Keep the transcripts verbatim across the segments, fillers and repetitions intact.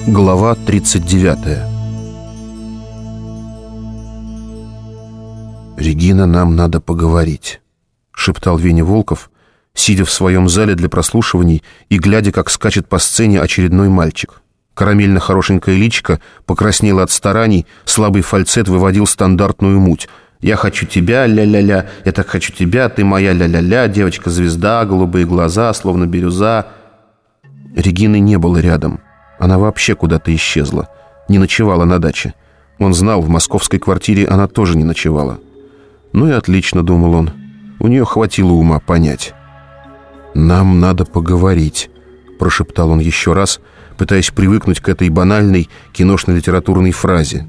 Глава тридцать девятая. «Регина, нам надо поговорить», — шептал Веня Волков, сидя в своем зале для прослушиваний и глядя, как скачет по сцене очередной мальчик. Карамельно-хорошенькое личико покраснело от стараний, слабый фальцет выводил стандартную муть. «Я хочу тебя, ля-ля-ля, я так хочу тебя, ты моя ля-ля-ля, девочка-звезда, голубые глаза, словно бирюза». Регины не было рядом. Она вообще куда-то исчезла, не ночевала на даче. Он знал, в московской квартире она тоже не ночевала. «Ну и отлично», — думал он, — у нее хватило ума понять. «Нам надо поговорить», — прошептал он еще раз, пытаясь привыкнуть к этой банальной киношно-литературной фразе.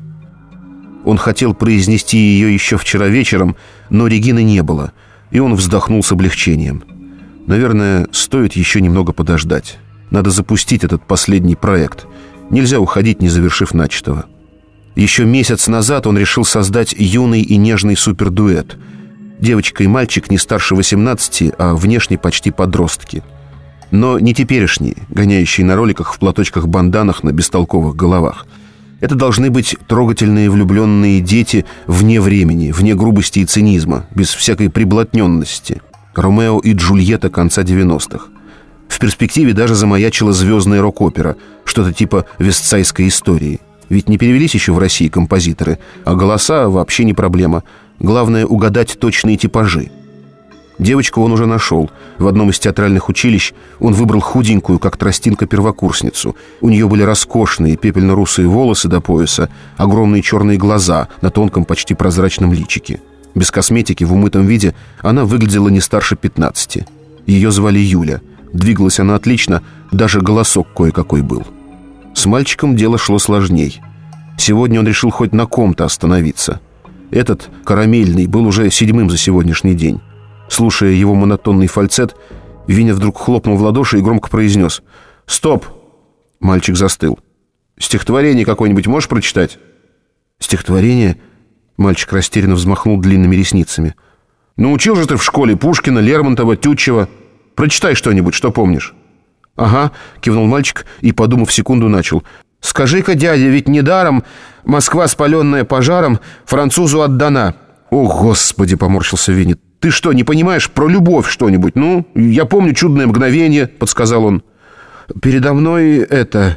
Он хотел произнести ее еще вчера вечером, но Регины не было, и он вздохнул с облегчением. Наверное, стоит еще немного подождать. Надо запустить этот последний проект. Нельзя уходить, не завершив начатого. Еще месяц назад он решил создать юный и нежный супердуэт. Девочка и мальчик не старше восемнадцати, а внешне почти подростки. Но не теперешние, гоняющие на роликах в платочках-банданах на бестолковых головах. Это должны быть трогательные влюбленные дети вне времени, вне грубости и цинизма, без всякой приблотненности. Ромео и Джульетта конца девяностых. В перспективе даже замаячила звездная рок-опера, что-то типа «Вестсайдской истории». Ведь не перевелись еще в России композиторы, а голоса вообще не проблема. Главное — угадать точные типажи. Девочку он уже нашел. В одном из театральных училищ он выбрал худенькую, как тростинка-первокурсницу. У нее были роскошные пепельно-русые волосы до пояса, огромные черные глаза на тонком, почти прозрачном личике. Без косметики, в умытом виде, она выглядела не старше пятнадцати. Ее звали Юля. Двигалась она отлично, даже голосок кое-какой был. С мальчиком дело шло сложней. Сегодня он решил хоть на ком-то остановиться. Этот, карамельный, был уже седьмым за сегодняшний день. Слушая его монотонный фальцет, Веня вдруг хлопнул в ладоши и громко произнес: «Стоп!» Мальчик застыл. «Стихотворение какое-нибудь можешь прочитать?» «Стихотворение?» Мальчик растерянно взмахнул длинными ресницами. «Ну, учил же ты в школе Пушкина, Лермонтова, Тютчева. Прочитай что-нибудь, что помнишь». «Ага», — кивнул мальчик и, подумав секунду, начал: «Скажи-ка, дядя, ведь недаром Москва, спаленная пожаром, французу отдана». «О, Господи!» — поморщился Веня. «Ты что, не понимаешь про любовь что-нибудь? Ну, я помню «Чудное мгновение», — подсказал он. «Передо мной это...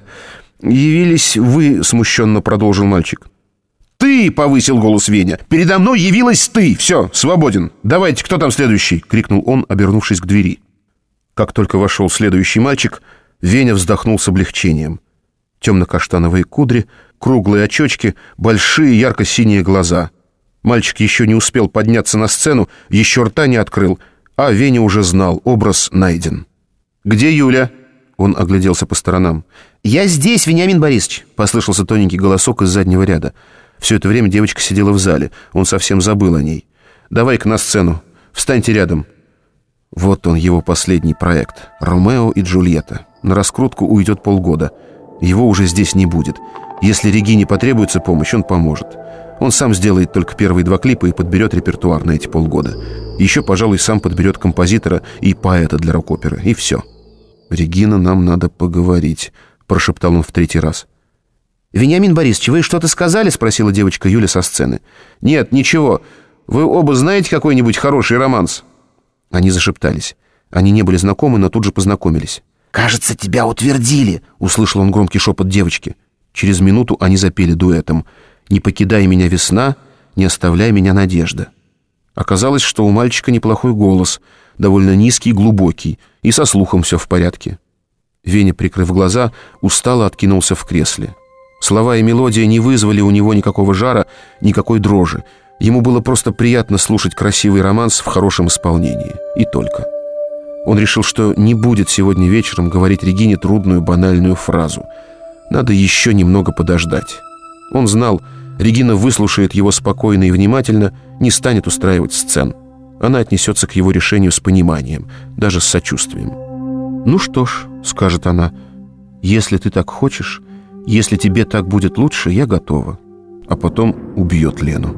явились вы», — смущенно продолжил мальчик. «Ты!» — повысил голос Веня. «Передо мной явилась ты! Все, свободен! Давайте, кто там следующий?» — крикнул он, обернувшись к двери. Как только вошел следующий мальчик, Веня вздохнул с облегчением. Темно-каштановые кудри, круглые очечки, большие ярко-синие глаза. Мальчик еще не успел подняться на сцену, еще рта не открыл, а Веня уже знал, образ найден. «Где Юля?» Он огляделся по сторонам. «Я здесь, Вениамин Борисович», — послышался тоненький голосок из заднего ряда. Все это время девочка сидела в зале, он совсем забыл о ней. «Давай-ка на сцену, встаньте рядом». Вот он, его последний проект. «Ромео и Джульетта». На раскрутку уйдет полгода. Его уже здесь не будет. Если Регине потребуется помощь, он поможет. Он сам сделает только первые два клипа и подберет репертуар на эти полгода. Еще, пожалуй, сам подберет композитора и поэта для рок-оперы. И все. «Регина, нам надо поговорить», — прошептал он в третий раз. «Вениамин Борисович, вы что-то сказали?» — спросила девочка Юля со сцены. «Нет, ничего. Вы оба знаете какой-нибудь хороший романс?» Они зашептались. Они не были знакомы, но тут же познакомились. «Кажется, тебя утвердили», — услышал он громкий шепот девочки. Через минуту они запели дуэтом: «Не покидай меня, весна, не оставляй меня, надежда». Оказалось, что у мальчика неплохой голос, довольно низкий и глубокий, и со слухом все в порядке. Веня, прикрыв глаза, устало откинулся в кресле. Слова и мелодия не вызвали у него никакого жара, никакой дрожи. Ему было просто приятно слушать красивый романс в хорошем исполнении. И только. Он решил, что не будет сегодня вечером говорить Регине трудную банальную фразу. Надо еще немного подождать. Он знал, Регина выслушает его спокойно и внимательно, не станет устраивать сцен. Она отнесется к его решению с пониманием, даже с сочувствием. «Ну что ж», — скажет она, — «если ты так хочешь, если тебе так будет лучше, я готова». А потом убьет Лену.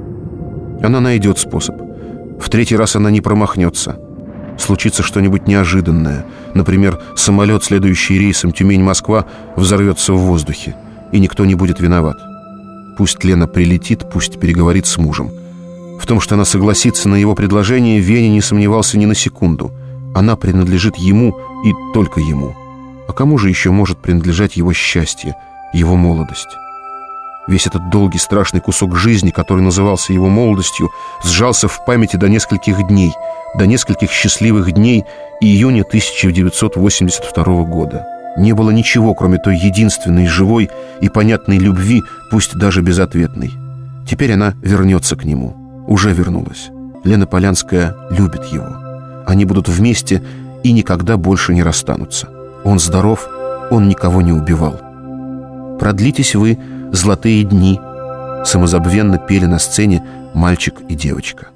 Она найдет способ. В третий раз она не промахнется. Случится что-нибудь неожиданное. Например, самолет, следующий рейсом Тюмень-Москва, взорвется в воздухе. и никто не будет виноват. Пусть Лена прилетит, пусть переговорит с мужем. В том, что она согласится на его предложение, Веня не сомневался ни на секунду. Она принадлежит ему и только ему. А кому же еще может принадлежать его счастье, его молодость? Весь этот долгий страшный кусок жизни, который назывался его молодостью, сжался в памяти до нескольких дней, до нескольких счастливых дней июня тысяча девятьсот восемьдесят второго года. Не было ничего, кроме той единственной живой и понятной любви, пусть даже безответной. Теперь она вернется к нему. Уже вернулась. Лена Полянская любит его. Они будут вместе и никогда больше не расстанутся. Он здоров, он никого не убивал. «Продлитесь вы, золотые дни», — самозабвенно пели на сцене мальчик и девочка.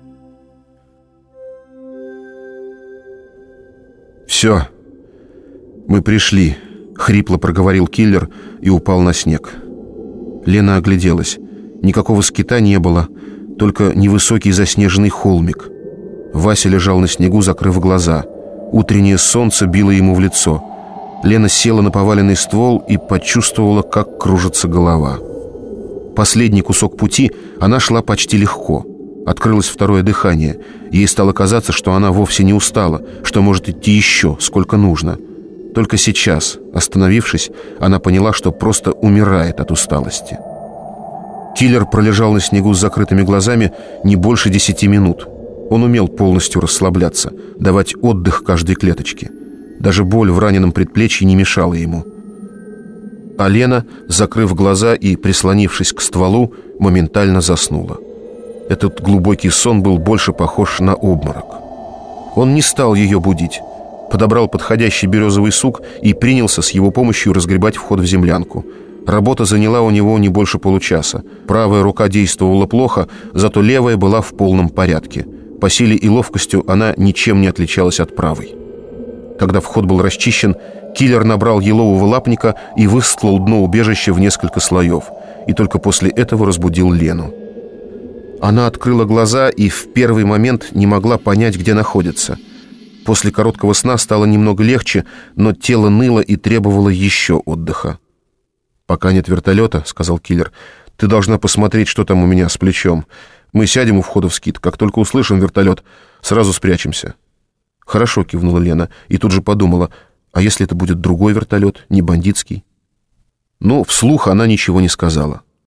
«Все, мы пришли», — хрипло проговорил киллер и упал на снег. Лена огляделась. Никакого скита не было, только невысокий заснеженный холмик. Вася лежал на снегу, закрыв глаза. Утреннее солнце било ему в лицо. Лена села на поваленный ствол и почувствовала, как кружится голова. Последний кусок пути она шла почти легко. Открылось второе дыхание. Ей стало казаться, что она вовсе не устала, что может идти еще, сколько нужно. Только сейчас, остановившись, она поняла, что просто умирает от усталости. Киллер пролежал на снегу с закрытыми глазами не больше десяти минут. Он умел полностью расслабляться, давать отдых каждой клеточке. Даже боль в раненом предплечье не мешала ему. А Лена, закрыв глаза и прислонившись к стволу, моментально заснула. Этот глубокий сон был больше похож на обморок. Он не стал ее будить. Подобрал подходящий березовый сук и принялся с его помощью разгребать вход в землянку. Работа заняла у него не больше получаса. Правая рука действовала плохо, зато левая была в полном порядке. По силе и ловкостью она ничем не отличалась от правой. Когда вход был расчищен, киллер набрал елового лапника и выстлал дно убежища в несколько слоев. И только после этого разбудил Лену. Она открыла глаза и в первый момент не могла понять, где находится. После короткого сна стало немного легче, но тело ныло и требовало еще отдыха. «Пока нет вертолета, — сказал киллер, — ты должна посмотреть, что там у меня с плечом. Мы сядем у входа в скит. Как только услышим вертолет, сразу спрячемся». «Хорошо», — кивнула Лена, и тут же подумала, а если это будет другой вертолет, не бандитский? Но вслух она ничего не сказала.